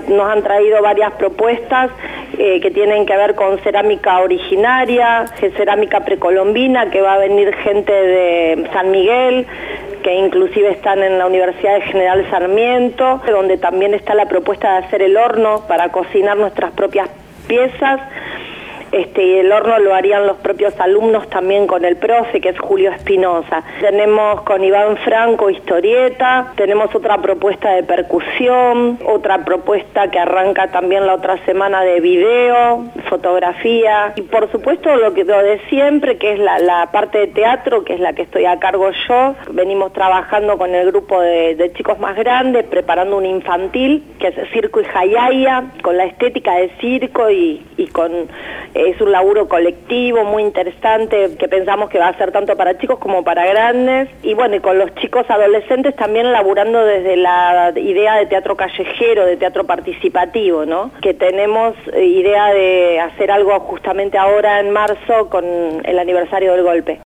nos han traído varias propuestas que tienen que ver con cerámica originaria, cerámica precolombina, que va a venir gente de San Miguel, que inclusive están en la Universidad de General Sarmiento, donde también está la propuesta de hacer el horno para cocinar nuestras propias piezas. Y el horno lo harían los propios alumnos también con el profe, que es Julio Espinosa. Tenemos con Iván Franco historieta, tenemos otra propuesta de percusión, otra propuesta que arranca también la otra semana de video, fotografía, y por supuesto lo de siempre, que es la parte de teatro, que es la que estoy a cargo yo. Venimos trabajando con el grupo de chicos más grandes, preparando un infantil, que es Circo y Jayaya, con la estética de circo y con... Es un laburo colectivo muy interesante que pensamos que va a ser tanto para chicos como para grandes. Y bueno, y con los chicos adolescentes también laburando desde la idea de teatro callejero, de teatro participativo, ¿no? Que tenemos idea de hacer algo justamente ahora en marzo con el aniversario del golpe.